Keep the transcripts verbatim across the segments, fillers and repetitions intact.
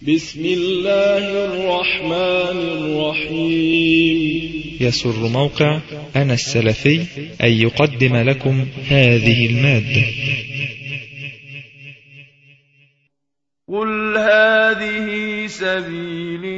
بسم الله الرحمن الرحيم. يسر موقع أنا السلفي أن يقدم لكم هذه المادة. قل هذه سبيلي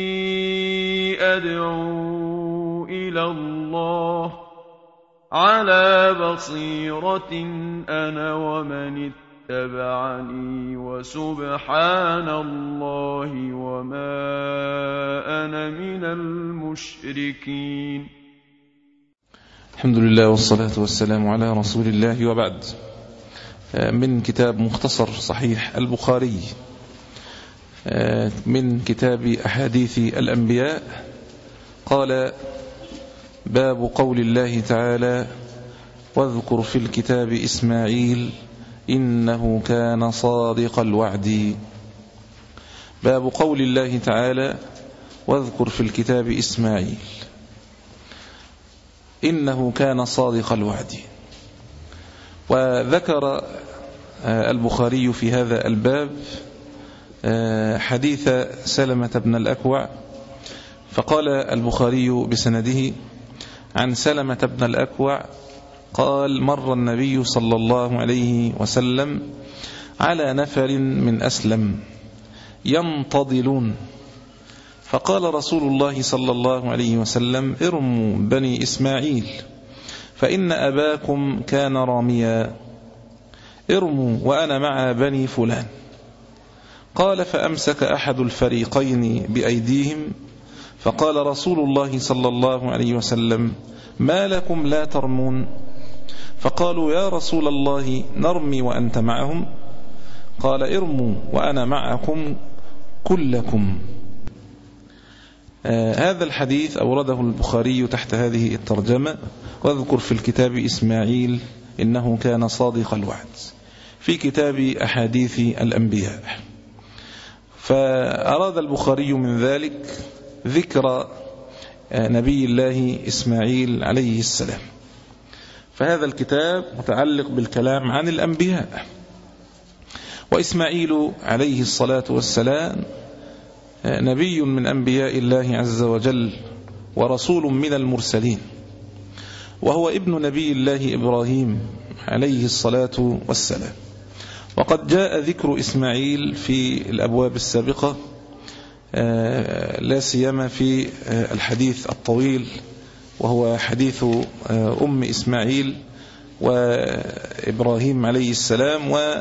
أدعو إلى الله على بصيرة أنا ومن اتبعني وسبحان الله وما أنا من المشركين. الحمد لله والصلاة والسلام على رسول الله، وبعد. من كتاب مختصر صحيح البخاري، من كتاب أحاديث الأنبياء، قال: باب قول الله تعالى: واذكر في الكتاب إسماعيل إنه كان صادق الوعد. باب قول الله تعالى: واذكر في الكتاب إسماعيل إنه كان صادق الوعد. وذكر البخاري في هذا الباب حديث سلمة بن الأكوع، فقال البخاري بسنده: عن سلمة بن الأكوع قال: مر النبي صلى الله عليه وسلم على نفر من أسلم ينتضلون، فقال رسول الله صلى الله عليه وسلم: ارموا بني إسماعيل فإن أباكم كان راميا، ارموا وأنا مع بني فلان. قال: فأمسك أحد الفريقين بأيديهم، فقال رسول الله صلى الله عليه وسلم: ما لكم لا ترمون؟ فقالوا: يا رسول الله نرمي وأنت معهم. قال: ارموا وأنا معكم كلكم. آه هذا الحديث أورده البخاري تحت هذه الترجمة: واذكر في الكتاب إسماعيل إنه كان صادق الوعد، في كتاب أحاديث الأنبياء. فأراد البخاري من ذلك ذكر نبي الله إسماعيل عليه السلام، فهذا الكتاب متعلق بالكلام عن الأنبياء. وإسماعيل عليه الصلاة والسلام نبي من أنبياء الله عز وجل ورسول من المرسلين، وهو ابن نبي الله إبراهيم عليه الصلاة والسلام. وقد جاء ذكر إسماعيل في الأبواب السابقة، لا سيما في الحديث الطويل وهو حديث أم إسماعيل وإبراهيم عليه السلام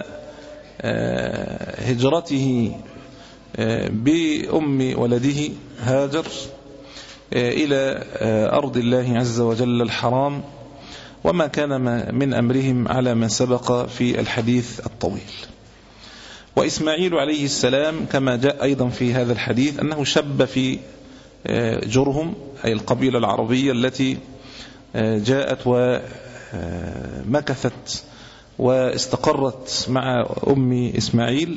وهجرته بأم ولده هاجر إلى أرض الله عز وجل الحرام، وما كان من أمرهم على ما سبق في الحديث الطويل. وإسماعيل عليه السلام كما جاء أيضا في هذا الحديث أنه شب في جرهم، أي القبيلة العربية التي جاءت ومكثت واستقرت مع أم إسماعيل،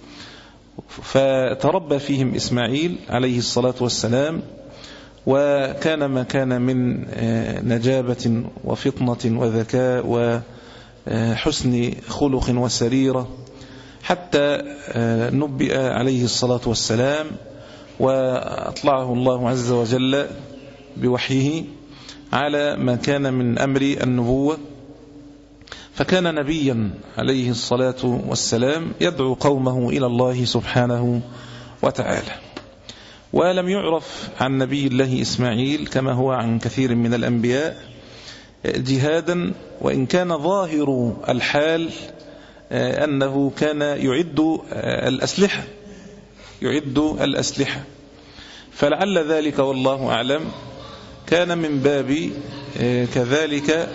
فتربى فيهم إسماعيل عليه الصلاة والسلام، وكان ما كان من نجابة وفطنة وذكاء وحسن خلق وسريرة، حتى نبئ عليه الصلاة والسلام وأطلعه الله عز وجل بوحيه على ما كان من أمر النبوة، فكان نبيا عليه الصلاة والسلام يدعو قومه إلى الله سبحانه وتعالى. ولم يعرف عن نبي الله إسماعيل كما هو عن كثير من الأنبياء جهادا، وإن كان ظاهر الحال أنه كان يعد الأسلحة يعد الأسلحة فلعل ذلك والله أعلم كان من باب كذلك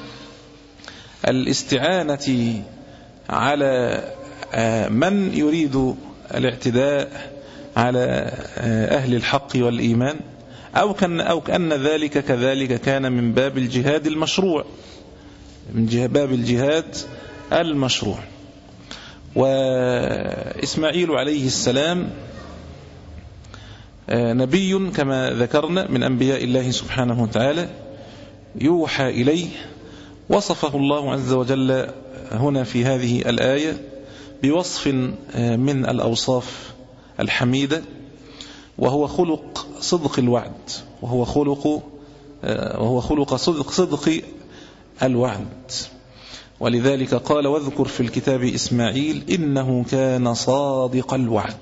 الاستعانة على من يريد الاعتداء على أهل الحق والإيمان، أو كان أو كأن ذلك كذلك كان من باب الجهاد المشروع، من باب الجهاد المشروع. وإسماعيل عليه السلام نبي كما ذكرنا من أنبياء الله سبحانه وتعالى، يوحى إليه. وصفه الله عز وجل هنا في هذه الآية بوصف من الأوصاف الحميدة، وهو خلق صدق الوعد، وهو خلق وهو خلق صدق صدق الوعد. ولذلك قال: واذكر في الكتاب إسماعيل إنه كان صادق الوعد.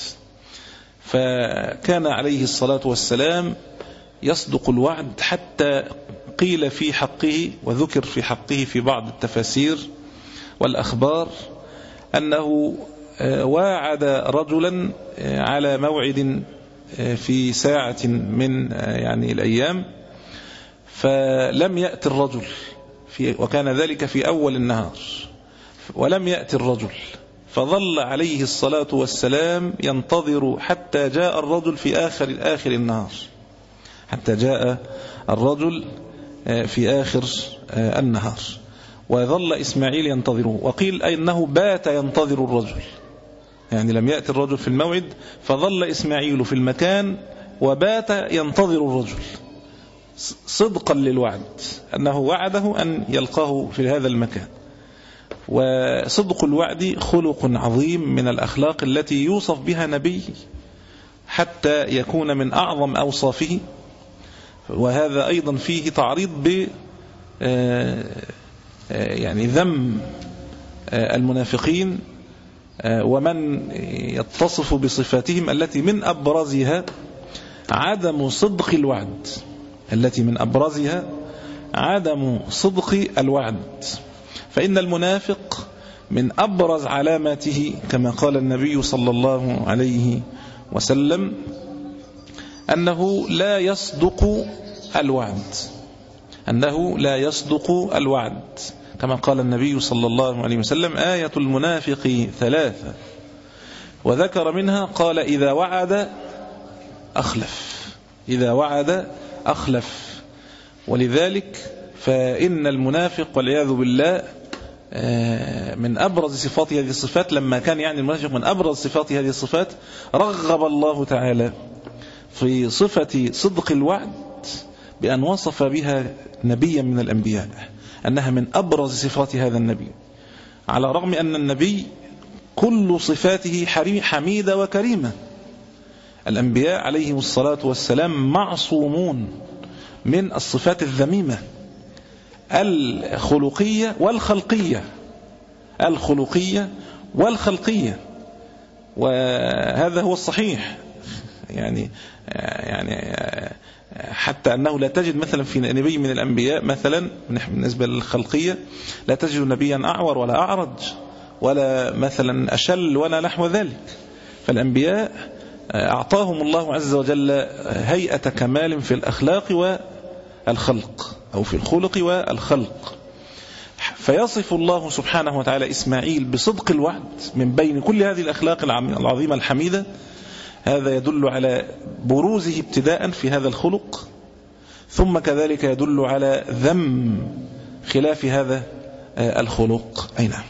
فكان عليه الصلاة والسلام يصدق الوعد، حتى قيل في حقه وذكر في حقه في بعض التفاسير والأخبار أنه واعد رجلا على موعد في ساعة من يعني الأيام، فلم يأتي الرجل في وكان ذلك في أول النهار، ولم يأتي الرجل، فظل عليه الصلاة والسلام ينتظر حتى جاء الرجل في آخر آخر النهار، حتى جاء الرجل في آخر النهار، وظل إسماعيل ينتظره. وقيل أنه بات ينتظر الرجل، يعني لم يأتي الرجل في الموعد، فظل إسماعيل في المكان وبات ينتظر الرجل صدقا للوعد، أنه وعده أن يلقاه في هذا المكان. وصدق الوعد خلق عظيم من الأخلاق التي يوصف بها نبي حتى يكون من أعظم أوصافه. وهذا أيضا فيه تعريض ب يعني ذم المنافقين ومن يتصف بصفاتهم التي من أبرزها عدم صدق الوعد، التي من أبرزها عدم صدق الوعد. فإن المنافق من أبرز علاماته كما قال النبي صلى الله عليه وسلم أنه لا يصدق الوعد، أنه لا يصدق الوعد كما قال النبي صلى الله عليه وسلم: آية المنافق ثلاثة، وذكر منها قال: إذا وعد أخلف، إذا وعد أخلف. ولذلك فإن المنافق والعياذ بالله من أبرز صفات هذه الصفات، لما كان يعني المنافق من أبرز صفات هذه الصفات، رغب الله تعالى في صفة صدق الوعد بأن وصف بها نبيا من الأنبياء أنها من أبرز صفات هذا النبي، على الرغم أن النبي كل صفاته حميدة وكريمة. الأنبياء عليهم الصلاة والسلام معصومون من الصفات الذميمة الخلقية والخلقية، الخلقية والخلقية، وهذا هو الصحيح. يعني يعني حتى أنه لا تجد مثلا في نبي من الأنبياء مثلا بالنسبة للخلقية لا تجد نبيا أعور ولا أعرج ولا مثلا أشل ولا نحو ذلك. فالأنبياء أعطاهم الله عز وجل هيئة كمال في الأخلاق والخلق، أو في الخلق والخلق. فيصف الله سبحانه وتعالى إسماعيل بصدق الوعد من بين كل هذه الأخلاق العظيمة الحميدة. هذا يدل على بروزه ابتداء في هذا الخلق، ثم كذلك يدل على ذم خلاف هذا الخلق. أي نعم.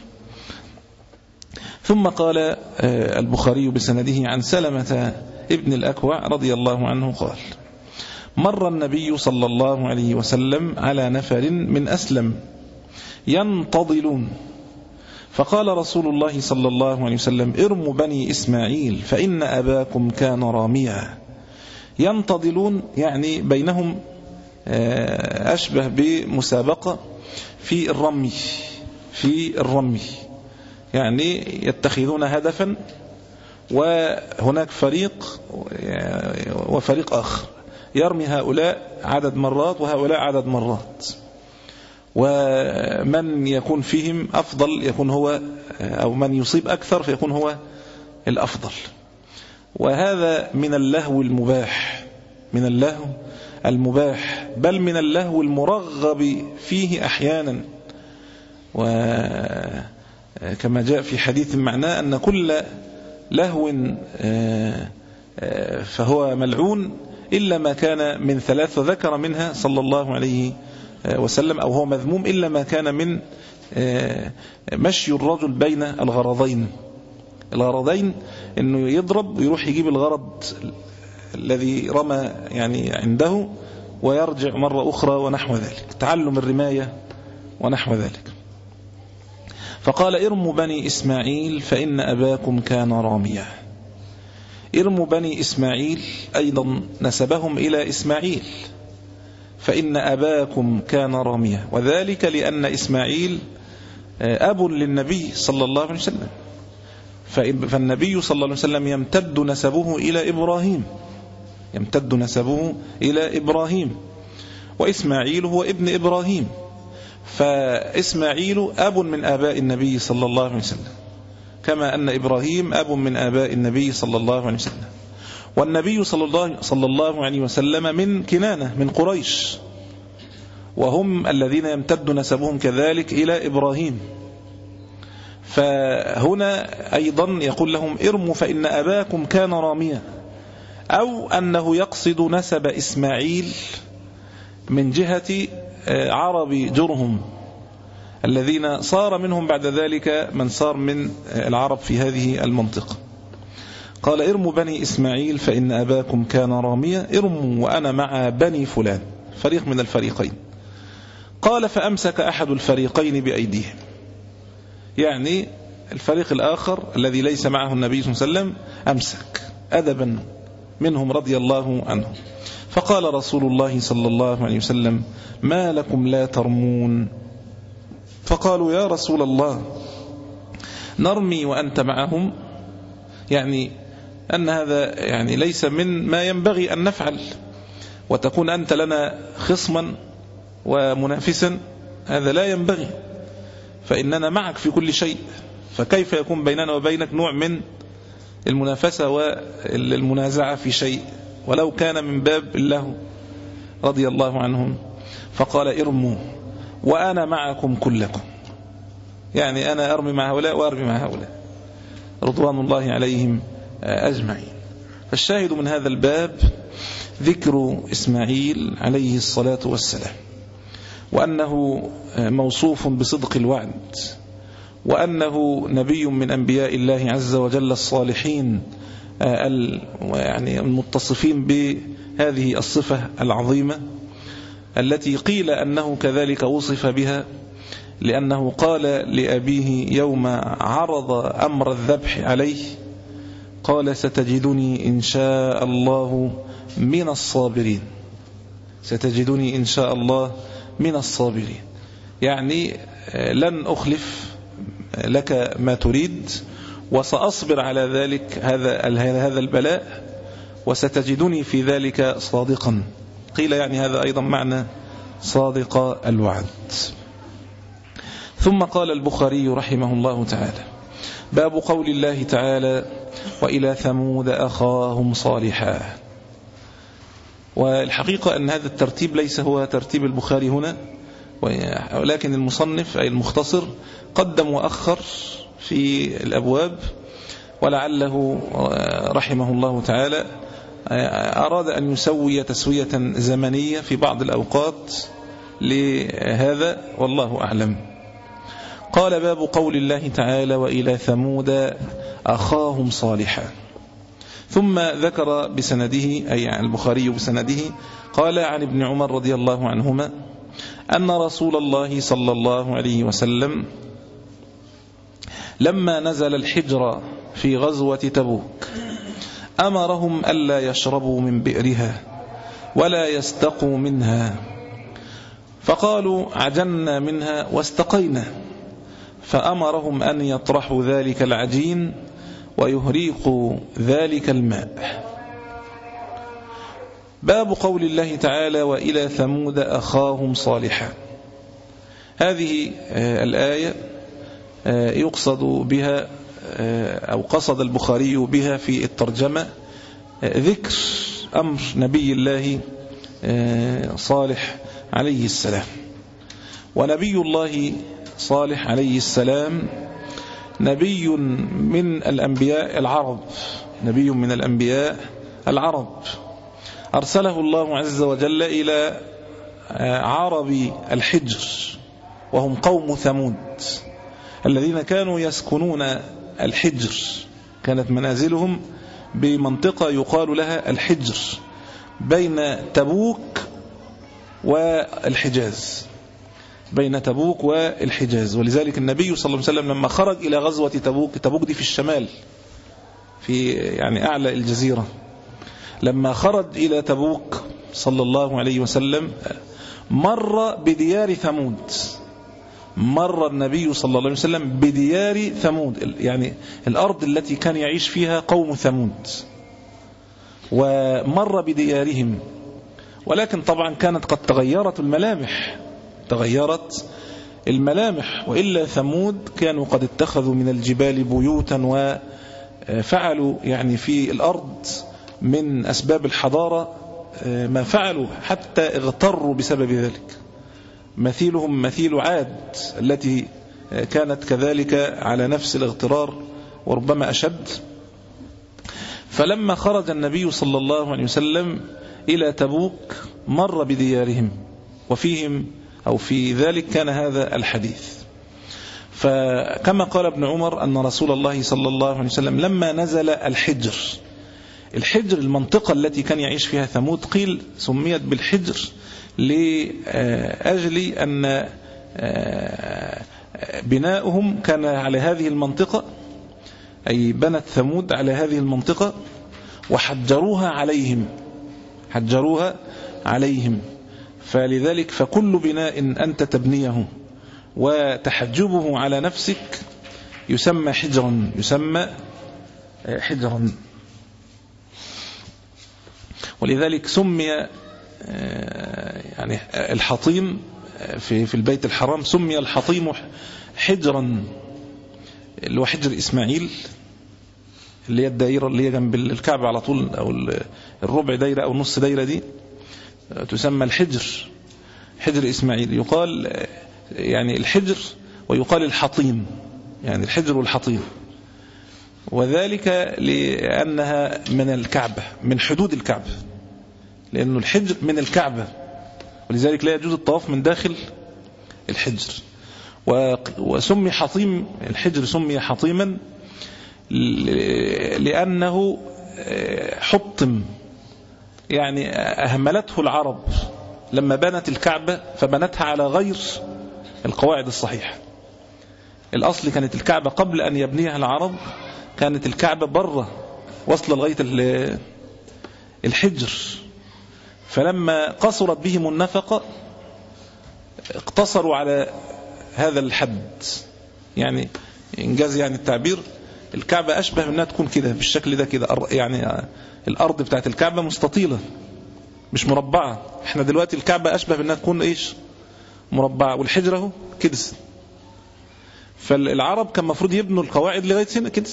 ثم قال البخاري بسنده عن سلمة ابن الأكوع رضي الله عنه قال: مر النبي صلى الله عليه وسلم على نفر من أسلم ينتظلون، فقال رسول الله صلى الله عليه وسلم: ارموا بني إسماعيل فإن أباكم كان راميا. ينتظلون يعني بينهم أشبه بمسابقة في الرمي، في الرمي يعني يتخذون هدفا، وهناك فريق وفريق آخر يرمي هؤلاء عدد مرات وهؤلاء عدد مرات، ومن يكون فيهم أفضل يكون هو، أو من يصيب أكثر فيكون هو الأفضل. وهذا من اللهو المباح، من اللهو المباح، بل من اللهو المرغب فيه أحيانا. وكما جاء في حديث معناه أن كل لهو فهو ملعون إلا ما كان من ثلاث، وذكر منها صلى الله عليه وسلم أو هو مذموم إلا ما كان من مشي الرجل بين الغرضين. الغرضين أنه يضرب ويروح يجيب الغرض الذي رمى يعني عنده ويرجع مرة أخرى ونحو ذلك، تعلم الرماية ونحو ذلك. فقال: ارموا بني إسماعيل فإن أباكم كان راميا. إرم بني إسماعيل أيضا نسبهم إلى إسماعيل، فإن أباكم كان راميا، وذلك لأن إسماعيل أب للنبي صلى الله عليه وسلم، فالنبي صلى الله عليه وسلم يمتد نسبه إلى إبراهيم، يمتد نسبه إلى إبراهيم، وإسماعيل هو ابن إبراهيم، فإسماعيل أب من آباء النبي صلى الله عليه وسلم، كما أن إبراهيم أب من آباء النبي صلى الله عليه وسلم. والنبي صلى الله, صلى الله عليه وسلم من كنانة من قريش، وهم الذين يمتد نسبهم كذلك إلى إبراهيم. فهنا أيضا يقول لهم ارموا فإن أباكم كان راميا، أو أنه يقصد نسب إسماعيل من جهة عرب جرهم الذين صار منهم بعد ذلك من صار من العرب في هذه المنطقة. قال ارموا بني إسماعيل فإن أباكم كان راميا، ارموا وأنا مع بني فلان، فريق من الفريقين. قال فأمسك أحد الفريقين بأيديهم، يعني الفريق الآخر الذي ليس معه النبي صلى الله عليه وسلم أمسك أدبا منهم رضي الله عنه، فقال رسول الله صلى الله عليه وسلم ما لكم لا ترمون؟ فقالوا يا رسول الله نرمي وأنت معهم، يعني أن هذا يعني ليس من ما ينبغي أن نفعل، وتكون أنت لنا خصما ومنافسا، هذا لا ينبغي، فإننا معك في كل شيء، فكيف يكون بيننا وبينك نوع من المنافسة والمنازعة في شيء ولو كان من باب الله رضي الله عنهم. فقال ارموا وأنا معكم كلكم، يعني أنا أرمي مع هؤلاء وأرمي مع هؤلاء رضوان الله عليهم أجمعين. فالشاهد من هذا الباب ذكر إسماعيل عليه الصلاة والسلام، وأنه موصوف بصدق الوعد، وأنه نبي من أنبياء الله عز وجل الصالحين يعني المتصفين بهذه الصفة العظيمة التي قيل أنه كذلك وصف بها، لأنه قال لأبيه يوم عرض أمر الذبح عليه قال ستجدني إن شاء الله من الصابرين، ستجدني إن شاء الله من الصابرين، يعني لن أخلف لك ما تريد وسأصبر على ذلك هذا هذا البلاء وستجدني في ذلك صادقا. قيل يعني هذا أيضا معنى صادق الوعد. ثم قال البخاري رحمه الله تعالى باب قول الله تعالى وإلى ثمود أخاهم صالحا. والحقيقة أن هذا الترتيب ليس هو ترتيب البخاري هنا، ولكن المصنف أي المختصر قدم وأخر في الأبواب، ولعله رحمه الله تعالى أراد أن يسوي تسوية زمنية في بعض الأوقات لهذا، والله أعلم. قال باب قول الله تعالى وإلى ثمود أخاهم صالحا، ثم ذكر بسنده أي عن البخاري بسنده قال عن ابن عمر رضي الله عنهما أن رسول الله صلى الله عليه وسلم لما نزل الحجر في غزوة تبوك أمرهم ألا يشربوا من بئرها ولا يستقوا منها، فقالوا عجلنا منها واستقينا، فأمرهم أن يطرحوا ذلك العجين ويهريقوا ذلك الماء. باب قول الله تعالى وإلى ثمود أخاهم صالحا. هذه الآية يقصد بها أو قصد البخاري بها في الترجمة ذكر أمر نبي الله صالح عليه السلام. ونبي الله صالح عليه السلام نبي من الأنبياء العرب، نبي من الأنبياء العرب أرسله الله عز وجل إلى عرب الحجر، وهم قوم ثمود الذين كانوا يسكنون الحجر، كانت منازلهم بمنطقة يقال لها الحجر بين تبوك والحجاز، بين تبوك والحجاز. ولذلك النبي صلى الله عليه وسلم لما خرج إلى غزوة تبوك، تبوك دي في الشمال في يعني أعلى الجزيرة، لما خرج إلى تبوك صلى الله عليه وسلم مر بديار ثمود. مر النبي صلى الله عليه وسلم بديار ثمود، يعني الأرض التي كان يعيش فيها قوم ثمود، ومر بديارهم. ولكن طبعا كانت قد تغيرت الملامح، تغيرت الملامح، وإلا ثمود كانوا قد اتخذوا من الجبال بيوتا وفعلوا يعني في الأرض من أسباب الحضارة ما فعلوا، حتى اغتروا بسبب ذلك. مثيلهم مثيل عاد التي كانت كذلك على نفس الاغترار وربما أشد. فلما خرج النبي صلى الله عليه وسلم إلى تبوك مر بديارهم، وفيهم أو في ذلك كان هذا الحديث. فكما قال ابن عمر أن رسول الله صلى الله عليه وسلم لما نزل الحجر، الحجر المنطقة التي كان يعيش فيها ثمود قيل سميت بالحجر لأجل أن بناؤهم كان على هذه المنطقة، أي بنت ثمود على هذه المنطقة وحجروها عليهم، حجروها عليهم. فلذلك فكل بناء أنت تبنيه وتحجبه على نفسك يسمى حجرا، يسمى حجرا. ولذلك سمي يعني الحطيم في في البيت الحرام سمي الحطيم حجرا، اللي هو حجر إسماعيل، اللي هي الدائرة اللي هي جنب الكعبة على طول، أو الربع دايرة أو نص دايرة دي تسمى الحجر، حجر إسماعيل. يقال يعني الحجر ويقال الحطيم، يعني الحجر والحطيم، وذلك لأنها من الكعبة، من حدود الكعبة، لأنه الحجر من الكعبة، ولذلك لا يجوز الطواف من داخل الحجر. وسمي حطيم، الحجر سمي حطيما لأنه حطم، يعني أهملته العرب لما بنت الكعبة، فبنتها على غير القواعد الصحيحة. الأصل كانت الكعبة قبل أن يبنيها العرب كانت الكعبة برة وصل لغاية الحجر، فلما قصرت بهم النفقة اقتصروا على هذا الحد. يعني إنجاز يعني التعبير، الكعبة أشبه منها تكون كده بالشكل ده كده، يعني الأرض بتاعت الكعبة مستطيلة مش مربعة. احنا دلوقتي الكعبة أشبه منها تكون إيش؟ مربعة، والحجرة كده. فالعرب كان مفروض يبنوا القواعد لغاية هنا كده،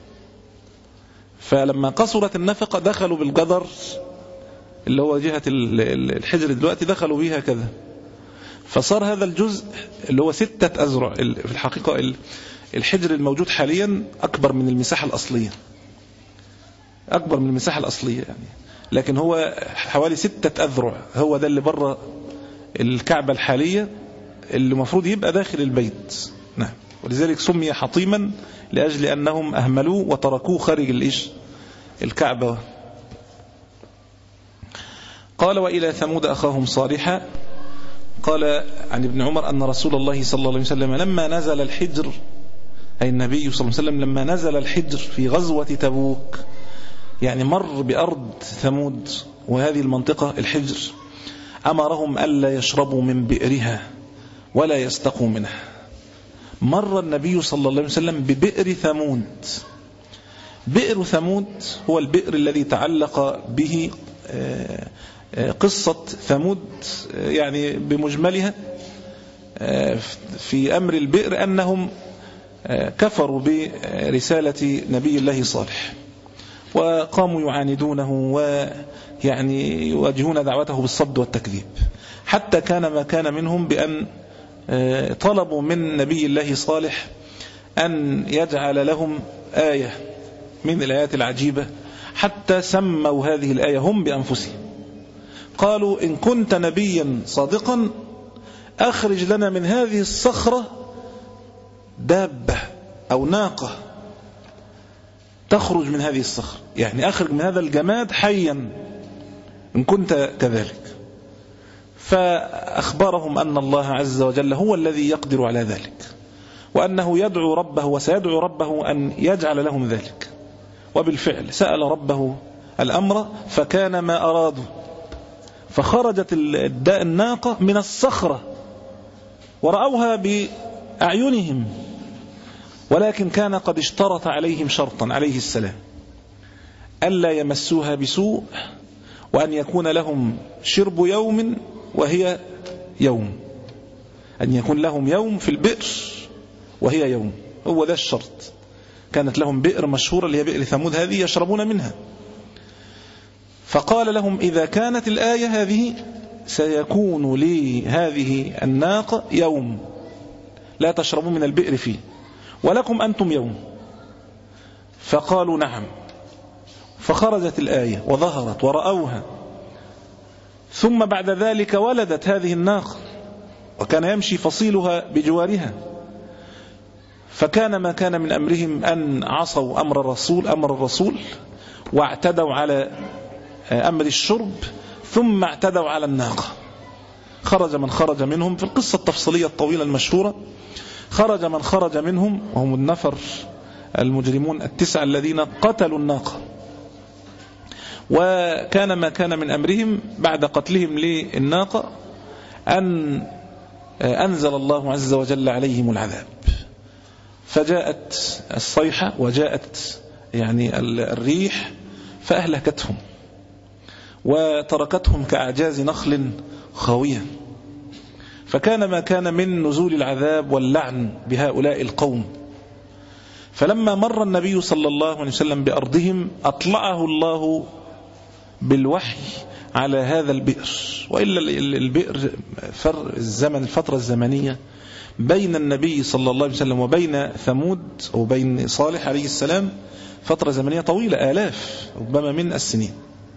فلما قصرت النفقة دخلوا بالجدر اللي هو جهة الحجر دلوقتي، دخلوا بيها كذا، فصار هذا الجزء اللي هو ستة أذرع. في الحقيقة الحجر الموجود حاليا أكبر من المساحة الأصلية، أكبر من المساحة الأصلية يعني، لكن هو حوالي ستة أذرع، هو ده اللي بره الكعبة الحالية اللي مفروض يبقى داخل البيت. نعم، ولذلك سمي حطيما لأجل أنهم أهملوه وتركوه خارج الإيش الكعبة. قال وإلى ثمود أخاهم صالحا. قال عن ابن عمر أن رسول الله صلى الله عليه وسلم لما نزل الحجر، أي النبي صلى الله عليه وسلم لما نزل الحجر في غزوة تبوك، يعني مر بأرض ثمود وهذه المنطقة الحجر، أمرهم ألا يشربوا من بئرها ولا يستقوا منها. مر النبي صلى الله عليه وسلم ببئر ثمود. بئر ثمود هو البئر الذي تعلق به قصة ثمود، يعني بمجملها في أمر البئر أنهم كفروا برسالة نبي الله صالح، وقاموا يعاندونه ويعني يواجهون دعوته بالصد والتكذيب، حتى كان ما كان منهم بأن طلبوا من نبي الله صالح أن يجعل لهم آية من الآيات العجيبة، حتى سموا هذه الآية هم بأنفسهم. قالوا إن كنت نبيا صادقا أخرج لنا من هذه الصخرة دابة أو ناقة تخرج من هذه الصخرة، يعني أخرج من هذا الجماد حيا إن كنت كذلك. فأخبرهم أن الله عز وجل هو الذي يقدر على ذلك، وأنه يدعو ربه وسيدعو ربه أن يجعل لهم ذلك، وبالفعل سأل ربه الأمر فكان ما أرادوا، فخرجت الناقة من الصخرة ورأوها بأعينهم، ولكن كان قد اشترط عليهم شرطا عليه السلام ألا يمسوها بسوء، وأن يكون لهم شرب يوم وهي يوم، أن يكون لهم يوم في البئر وهي يوم، هو ده الشرط. كانت لهم بئر مشهورة اللي هي بئر ثمود، هذه يشربون منها. فقال لهم إذا كانت الآية هذه سيكون لي هذه الناقة يوم لا تشربوا من البئر فيه، ولكم أنتم يوم. فقالوا نعم، فخرجت الآية وظهرت ورأوها، ثم بعد ذلك ولدت هذه الناقة، وكان يمشي فصيلها بجوارها. فكان ما كان من أمرهم أن عصوا أمر الرسول أمر الرسول واعتدوا على أمر الشرب، ثم اعتدوا على الناقة. خرج من خرج منهم، في القصة التفصيلية الطويلة المشهورة، خرج من خرج منهم وهم النفر المجرمون التسعة الذين قتلوا الناقة. وكان ما كان من أمرهم بعد قتلهم للناقة أن أنزل الله عز وجل عليهم العذاب، فجاءت الصيحة وجاءت يعني الريح فأهلكتهم وتركتهم كأعجاز نخل خاوية. فكان ما كان من نزول العذاب واللعن بهؤلاء القوم. فلما مر النبي صلى الله عليه وسلم بأرضهم أطلعه الله بالوحي على هذا البئر. وإلا البئر فرق الزمن، الفترة الزمنية بين النبي صلى الله عليه وسلم وبين ثمود وبين صالح عليه السلام فترة زمنية طويلة، آلاف ربما من السنين.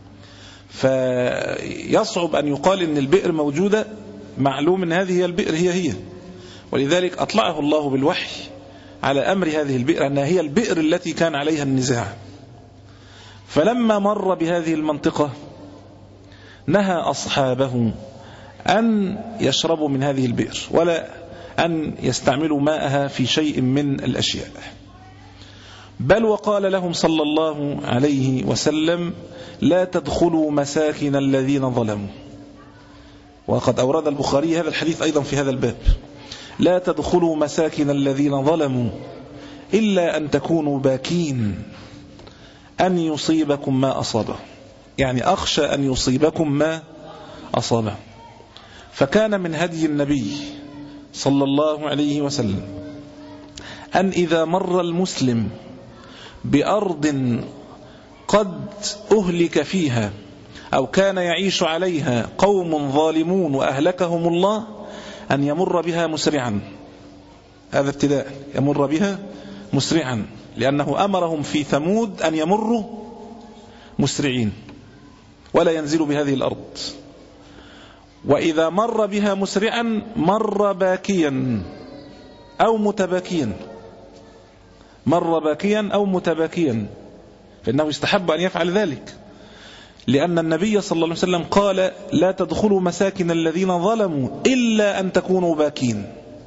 فيصعب أن يقال إن البئر موجودة، معلوم أن هذه هي البئر هي هي. ولذلك أطلعه الله بالوحي على أمر هذه البئر أنها هي البئر التي كان عليها النزاع. فلما مر بهذه المنطقة نهى أصحابه أن يشربوا من هذه البئر ولا أن يستعملوا ماءها في شيء من الأشياء، بل وقال لهم صلى الله عليه وسلم لا تدخلوا مساكن الذين ظلموا. وقد أورد البخاري هذا الحديث أيضا في هذا الباب، لا تدخلوا مساكن الذين ظلموا إلا أن تكونوا باكين أن يصيبكم ما أصابه، يعني أخشى أن يصيبكم ما أصابه. فكان من هدي النبي صلى الله عليه وسلم أن إذا مر المسلم بأرض قد أهلك فيها أو كان يعيش عليها قوم ظالمون وأهلكهم الله أن يمر بها مسرعا. هذا ابتداء، يمر بها مسرعا، لأنه أمرهم في ثمود أن يمروا مسرعين ولا ينزلوا بهذه الأرض. وإذا مر بها مسرعا مر باكيا أو متباكيا، مر باكيا أو متباكيا، فإنه يستحب أن يفعل ذلك، لأن النبي صلى الله عليه وسلم قال لا تدخلوا مساكن الذين ظلموا إلا أن تكونوا باكين.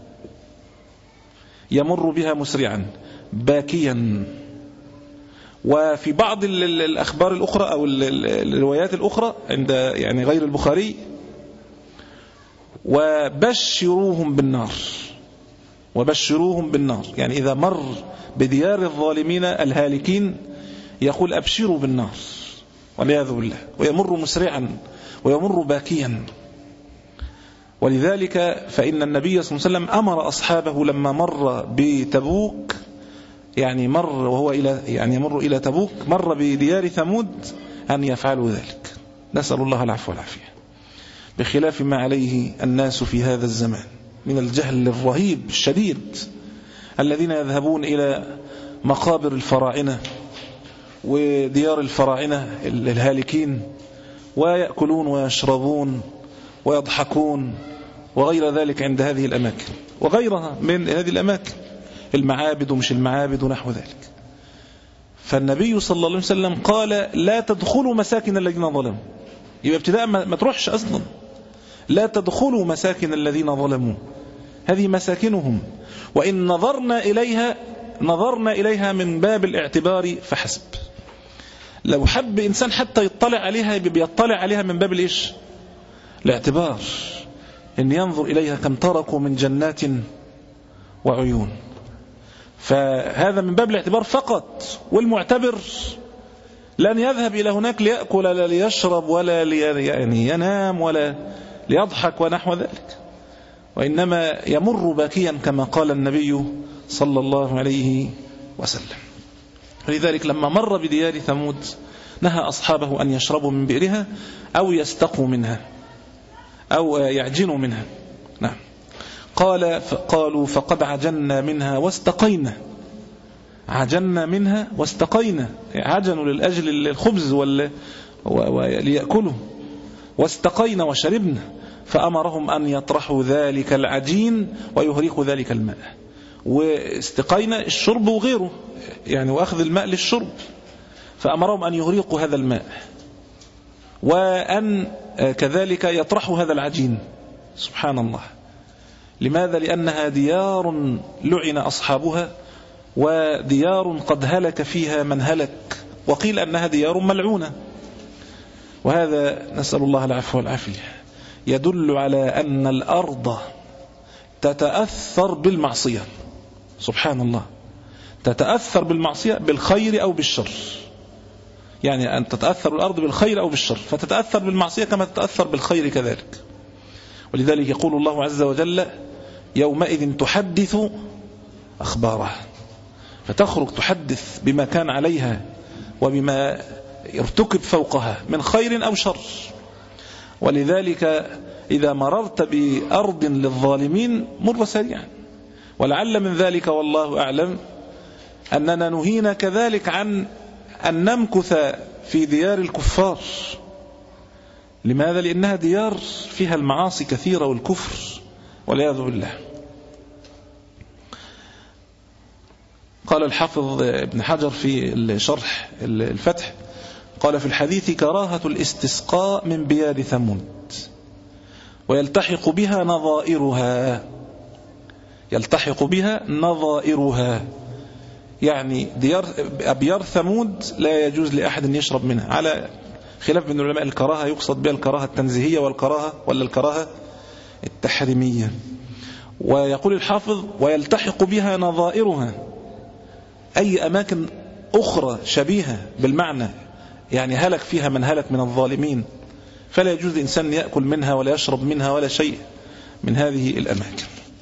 يمر بها مسرعا باكيا. وفي بعض الأخبار الأخرى أو الروايات الأخرى عند يعني غير البخاري وبشروهم بالنار، وبشروهم بالنار، يعني إذا مر بديار الظالمين الهالكين يقول أبشروا بالنار والعياذ بالله، ويمر مسرعا ويمر باكيا. ولذلك فإن النبي صلى الله عليه وسلم أمر أصحابه لما مر بتبوك، يعني مر وهو إلى يعني يمر إلى تبوك، مر بديار ثمود، أن يفعلوا ذلك. نسأل الله العفو والعافية، بخلاف ما عليه الناس في هذا الزمان من الجهل الرهيب الشديد، الذين يذهبون إلى مقابر الفراعنة وديار الفراعنة الهالكين ويأكلون ويشربون ويضحكون وغير ذلك عند هذه الأماكن وغيرها من هذه الأماكن، المعابد ومش المعابد ونحو ذلك. فالنبي صلى الله عليه وسلم قال لا تدخلوا مساكن الذين ظلموا، يبقى ابتداء ما تروحش أصلا، لا تدخلوا مساكن الذين ظلموا، هذه مساكنهم، وإن نظرنا إليها نظرنا إليها من باب الاعتبار فحسب. لو حب إنسان حتى يطلع عليها بيطلع عليها من باب الإيش؟ الاعتبار، إن ينظر إليها كم تركوا من جنات وعيون. فهذا من باب الاعتبار فقط. والمعتبر لن يذهب إلى هناك ليأكل ولا ليشرب ولا لي يعني ينام ولا ليضحك ونحو ذلك، وإنما يمر باكيا كما قال النبي صلى الله عليه وسلم. ولذلك لما مر بديار ثمود نهى أصحابه أن يشربوا من بئرها أو يستقوا منها أو يعجنوا منها. نعم. قال قالوا فقد عجنا منها واستقينا. عجنا منها واستقينا، عجنوا للأجل الخبز وليأكلوا، واستقينا وشربنا. فأمرهم أن يطرحوا ذلك العجين ويهريقوا ذلك الماء. واستقينا الشرب وغيره يعني، وأخذ الماء للشرب. فأمرهم أن يهريقوا هذا الماء وأن كذلك يطرحوا هذا العجين. سبحان الله. لماذا؟ لأنها ديار لعن أصحابها، وديار قد هلك فيها من هلك، وقيل أنها ديار ملعونة. وهذا نسأل الله العفو والعافية يدل على أن الأرض تتأثر بالمعصية. سبحان الله. تتأثر بالمعصية بالخير أو بالشر، يعني أن تتأثر الأرض بالخير أو بالشر، فتتأثر بالمعصية كما تتأثر بالخير كذلك. ولذلك يقول الله عز وجل يومئذ تحدث أخبارها، فتخرج تحدث بما كان عليها وبما يرتكب فوقها من خير أو شر. ولذلك إذا مررت بأرض للظالمين مر سريعا. ولعل من ذلك والله أعلم أننا نهينا كذلك عن أن نمكث في ديار الكفار. لماذا؟ لأنها ديار فيها المعاصي كثيرة والكفر والعياذ بالله. قال الحافظ ابن حجر في الشرح الفتح، قال في الحديث كراهة الاستسقاء من بيار ثمود ويلتحق بها نظائرها. يلتحق بها نظائرها يعني ديار أبيار ثمود لا يجوز لأحد أن يشرب منها، على خلاف من العلماء الكراهة يقصد بها الكراهة التنزيهية والكراهة ولا الكراهة التحريمية. ويقول الحافظ ويلتحق بها نظائرها، أي أماكن أخرى شبيهة بالمعنى، يعني هلك فيها من هلك من الظالمين، فلا يجوز الإنسان يأكل منها ولا يشرب منها ولا شيء من هذه الأماكن.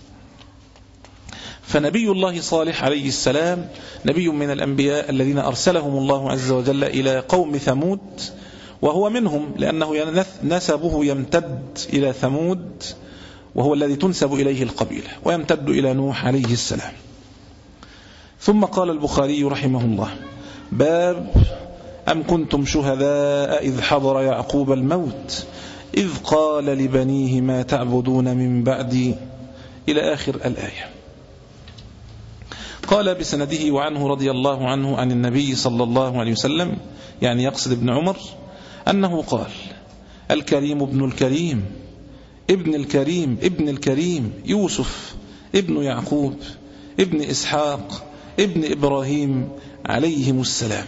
فنبي الله صالح عليه السلام نبي من الأنبياء الذين أرسلهم الله عز وجل إلى قوم ثمود، وهو منهم لأنه نسبه يمتد إلى ثمود، وهو الذي تنسب إليه القبيلة، ويمتد إلى نوح عليه السلام. ثم قال البخاري رحمه الله باب أم كنتم شهداء إذ حضر يعقوب الموت إذ قال لبنيه ما تعبدون من بعدي إلى آخر الآية. قال بسنده وعنه رضي الله عنه عن النبي صلى الله عليه وسلم، يعني يقصد ابن عمر، أنه قال الكريم ابن الكريم ابن الكريم ابن الكريم يوسف ابن يعقوب ابن إسحاق ابن إبراهيم عليهم السلام.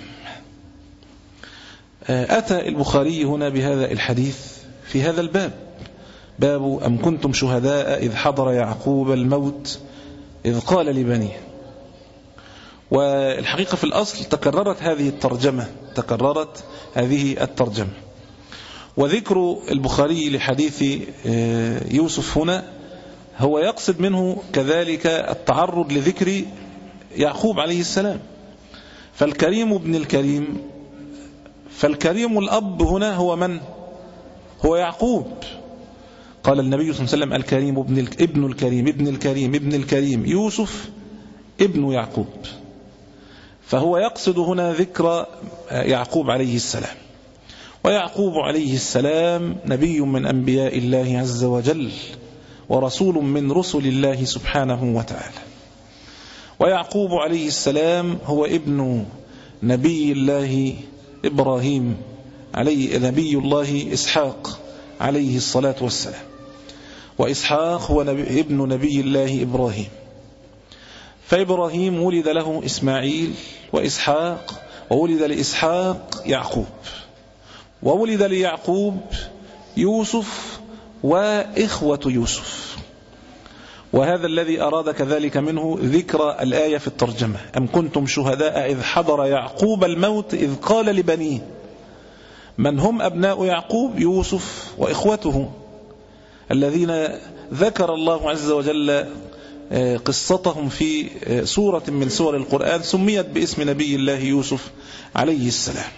أتى البخاري هنا بهذا الحديث في هذا الباب، باب أم كنتم شهداء إذ حضر يعقوب الموت إذ قال لبنيه. والحقيقة في الأصل تكررت هذه الترجمة تكررت هذه الترجمة وذكر البخاري لحديث يوسف هنا هو يقصد منه كذلك التعرض لذكر يعقوب عليه السلام. فالكريم ابن الكريم، فالكريم الأب هنا هو من؟ هو يعقوب. قال النبي صلى الله عليه وسلم الكريم ابن ابن الكريم ابن الكريم ابن الكريم يوسف ابن يعقوب، فهو يقصد هنا ذكر يعقوب عليه السلام. ويعقوب عليه السلام نبي من أنبياء الله عز وجل ورسول من رسل الله سبحانه وتعالى. ويعقوب عليه السلام هو ابن نبي الله إبراهيم عليه نبي الله إسحاق عليه الصلاة والسلام، وإسحاق هو نبي ابن نبي الله إبراهيم. فإبراهيم ولد له إسماعيل وإسحاق وولد لإسحاق يعقوب، وولد ليعقوب يوسف وإخوة يوسف. وهذا الذي أراد كذلك منه ذكر الآية في الترجمة: أم كنتم شهداء إذ حضر يعقوب الموت إذ قال لبنيه. من هم أبناء يعقوب؟ يوسف وإخوته الذين ذكر الله عز وجل قصتهم في سورة من سور القرآن سميت باسم نبي الله يوسف عليه السلام.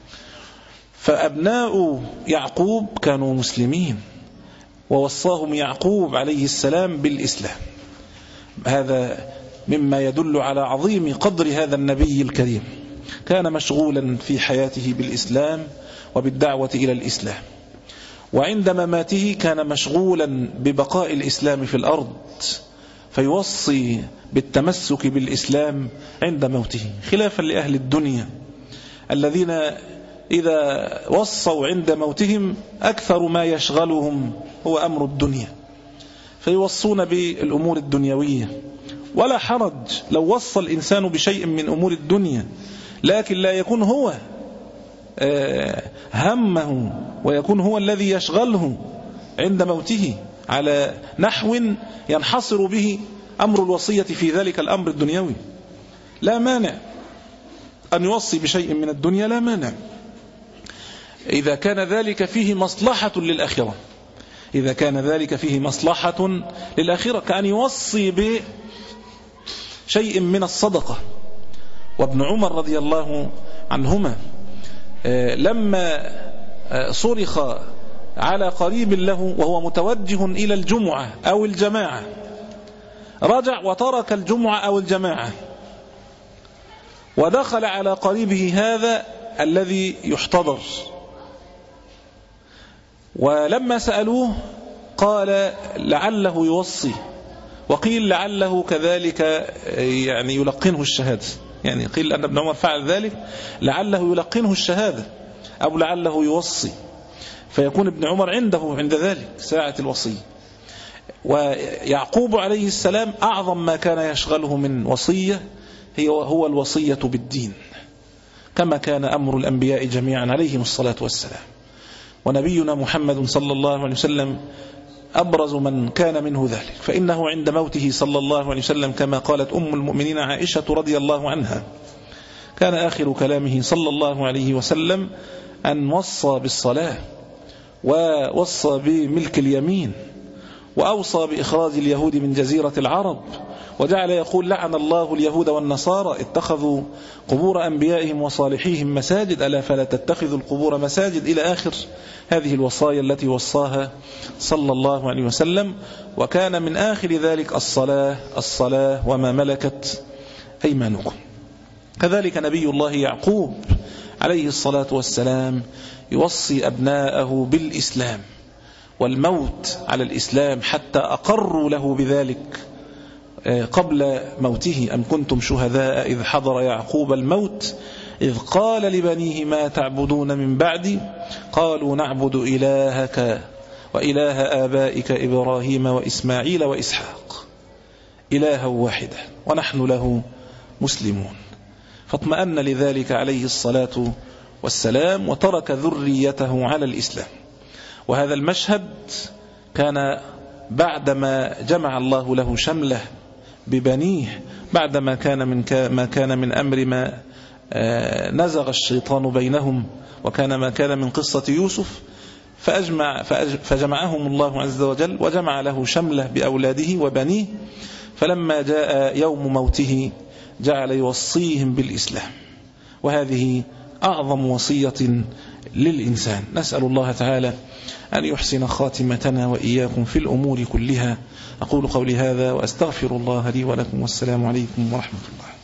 فأبناء يعقوب كانوا مسلمين، ووصاهم يعقوب عليه السلام بالإسلام. هذا مما يدل على عظيم قدر هذا النبي الكريم. كان مشغولا في حياته بالإسلام وبالدعوة إلى الإسلام، وعند مماته كان مشغولا ببقاء الإسلام في الأرض، فيوصي بالتمسك بالإسلام عند موته، خلافا لأهل الدنيا الذين إذا وصوا عند موتهم أكثر ما يشغلهم هو أمر الدنيا، فيوصون بالأمور الدنيوية. ولا حرج لو وصى الإنسان بشيء من أمور الدنيا، لكن لا يكون هو همه ويكون هو الذي يشغله عند موته على نحو ينحصر به أمر الوصية في ذلك الأمر الدنيوي. لا مانع أن يوصي بشيء من الدنيا، لا مانع إذا كان ذلك فيه مصلحة للآخرة، إذا كان ذلك فيه مصلحة للآخرة، كأن يوصي بشيء من الصدقة. وابن عمر رضي الله عنهما لما صرخ على قريب له وهو متوجه إلى الجمعة أو الجماعة، رجع وترك الجمعة أو الجماعة ودخل على قريبه هذا الذي يحتضر، ولما سألوه قال لعله يوصي، وقيل لعله كذلك يعني يلقنه الشهادة، يعني قيل أن ابن عمر فعل ذلك لعله يلقنه الشهادة أو لعله يوصي، فيكون ابن عمر عنده عند ذلك ساعة الوصي. ويعقوب عليه السلام أعظم ما كان يشغله من وصية هي هو الوصية بالدين، كما كان أمر الأنبياء جميعا عليهم الصلاة والسلام. ونبينا محمد صلى الله عليه وسلم أبرز من كان منه ذلك، فإنه عند موته صلى الله عليه وسلم كما قالت أم المؤمنين عائشة رضي الله عنها كان آخر كلامه صلى الله عليه وسلم أن وصى بالصلاة، ووصى بملك اليمين، وأوصى بإخراج اليهود من جزيرة العرب، وجعل يقول لعن الله اليهود والنصارى اتخذوا قبور أنبيائهم وصالحيهم مساجد ألا فلا تتخذوا القبور مساجد، إلى آخر هذه الوصايا التي وصاها صلى الله عليه وسلم. وكان من آخر ذلك الصلاة الصلاة وما ملكت أيمانكم. كذلك نبي الله يعقوب عليه الصلاة والسلام يوصي أبناءه بالإسلام والموت على الإسلام حتى أقروا له بذلك قبل موته: أم كنتم شهداء إذ حضر يعقوب الموت إذ قال لبنيه ما تعبدون من بعدي قالوا نعبد إلهك وإله آبائك إبراهيم وإسماعيل وإسحاق إلها واحدا ونحن له مسلمون. فاطمأن لذلك عليه الصلاة والسلام وترك ذريته على الإسلام. وهذا المشهد كان بعدما جمع الله له شمله ببنيه، بعدما كان من ما كان من أمر ما نزغ الشيطان بينهم، وكان ما كان من قصة يوسف، فأجمع فجمعهم الله عز وجل وجمع له شمله بأولاده وبنيه. فلما جاء يوم موته جعل يوصيهم بالإسلام، وهذه أعظم وصية للإنسان. نسأل الله تعالى أن يحسن خاتمتنا وإياكم في الأمور كلها. أقول قولي هذا وأستغفر الله لي ولكم، والسلام عليكم ورحمة الله.